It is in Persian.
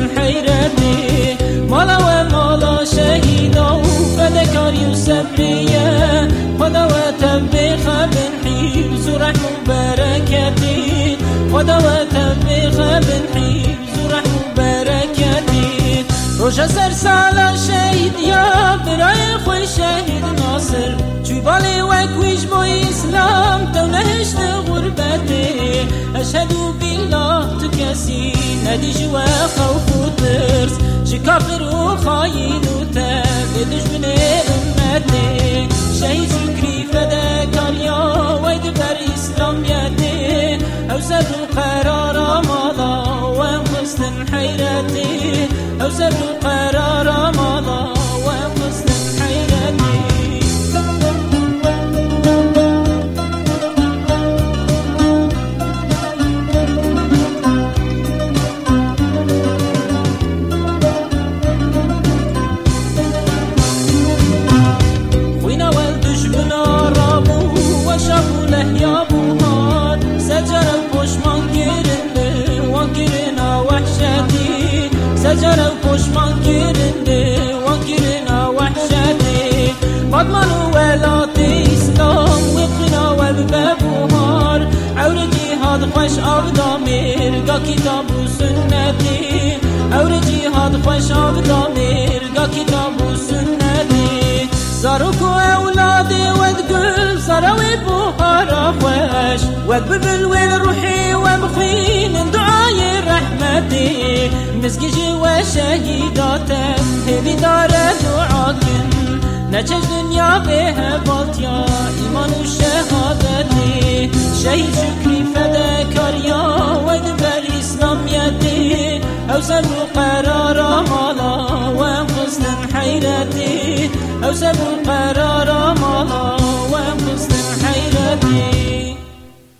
حيرتي مالا ومالا شهيدا وفدكاري وسبرية خدا وتبخ بنحيز ورحم وبركتي خدا وتبخ بنحيز ورحم وبركتي روشا سرسالا شهيد يا براي خوي شهيد ناصر جبالي وكويش بو إسلام تونهشت غربتي أشهد بالله تكسي ندي جوا خوف وترس شكافر وخاين وتاب دجمن أمتي شهيد شكري فداكاريا ويد بر إسلام يدي أوسر قرار مالا وانقصد حيرتي أوسر قرار مالا وانقصد حيرتي سجرة وبوشمان كيرندي وانكرنا وحشتي فاطمان ولاتي إسلام وقنا وبباب وهار عور جهاد خوش أبدامير قا كتاب وسنتي عور جهاد خوش أبدامير قا كتاب وسنتي زاروك وأولادي وتقول صاروي بوهار خوش وتببل وين روحي وبخين دعاي رحمتي مسكجي وشهيداتك هبي دار دعاكن نچش دنيا بها بالتيا إيمان وشهادتي شهيد شكري فداكاريا ودبر إسلام يدي أوسر قرار مالا وانقصد حيرتي أوسر قرار